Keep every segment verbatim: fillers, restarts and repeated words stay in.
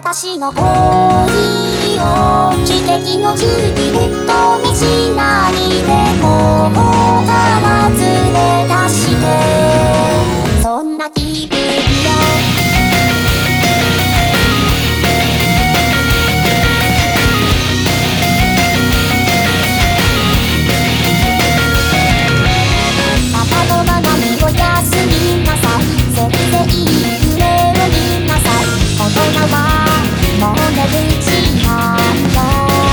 私の恋を奇跡のジュディレットにしないでここから連れ出してそんな気分よパパの学びを休みなさいせいぜい夢を見なさい大人はもう寝る時間よ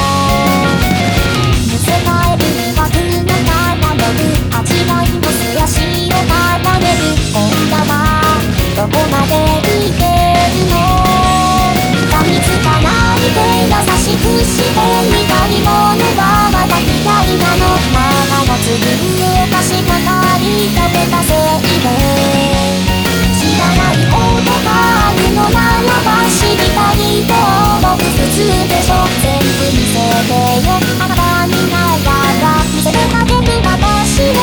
見せかえる疑惑のからめる味わいの素足を束ねる女はどこまでいけるの噛みつかないで優しくしてみたいものはまだ嫌いなの母が作るお菓子ばかり食べたせいで知らないことがあるのならば知りたいと思う普通でしょ全部見せてよあなたにならば見せてあげる私を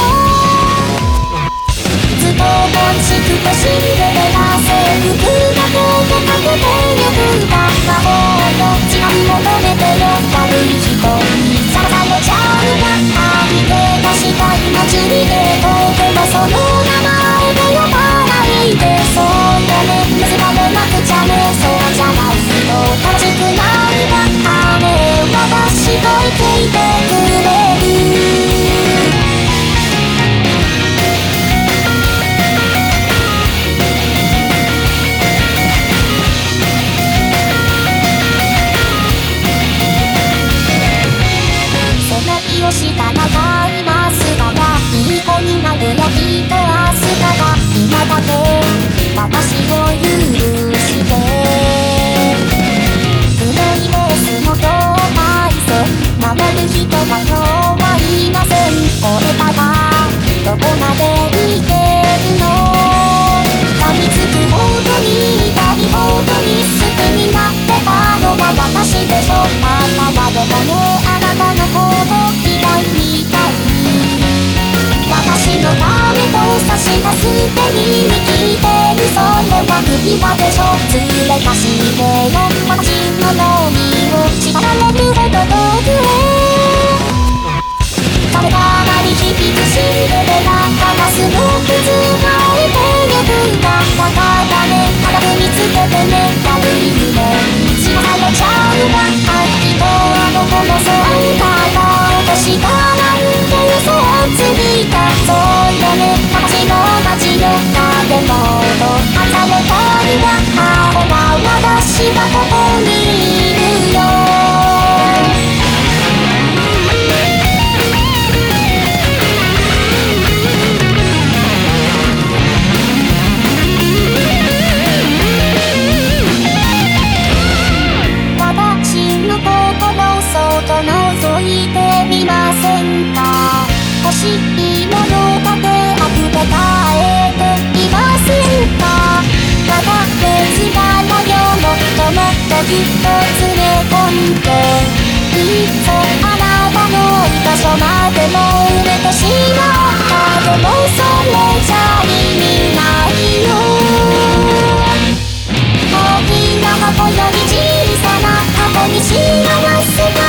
ずっと欲しくてシンデレラ制服だけでかけてゆくが魔法の時間求めてよ悪い人にさらされちゃうが相手がしたい祭りでとてもその名前で呼ばないでそうよね結ばれなくちゃねそうじゃない人正しくないが雨私と生きていてくれるをした長いマスカがいい子になるよきっと明日が今だけ私を許して黒いベースの境界線守る人が今日はいませんこれからどこまでいけるの噛みつくほどに痛いほどに好きになってたのが私でしょあなたはでもねあなたのこと嫌いみたい私のためと差し出す手に生きてるそれは首輪でしょ連れ出してよ私ののみを叱られるほど遠くへ誰が鳴り響くシンデレラガラスの靴が置いてゆくがだからね早く見つけてね悪い夢に知られちゃうがあきっとあの子もそうから落としたなんて嘘をついたそうよね私の街の建物離れたいが青が私はここにいるよ覗いてみませんか欲しいものだけ溢れかえていませんかただ別なのよもっともっとぎゅっと詰め込んでいっそあなたの居場所までも埋めてしまったでもそれじゃ意味ないよ大きな箱より小さな箱に幸せが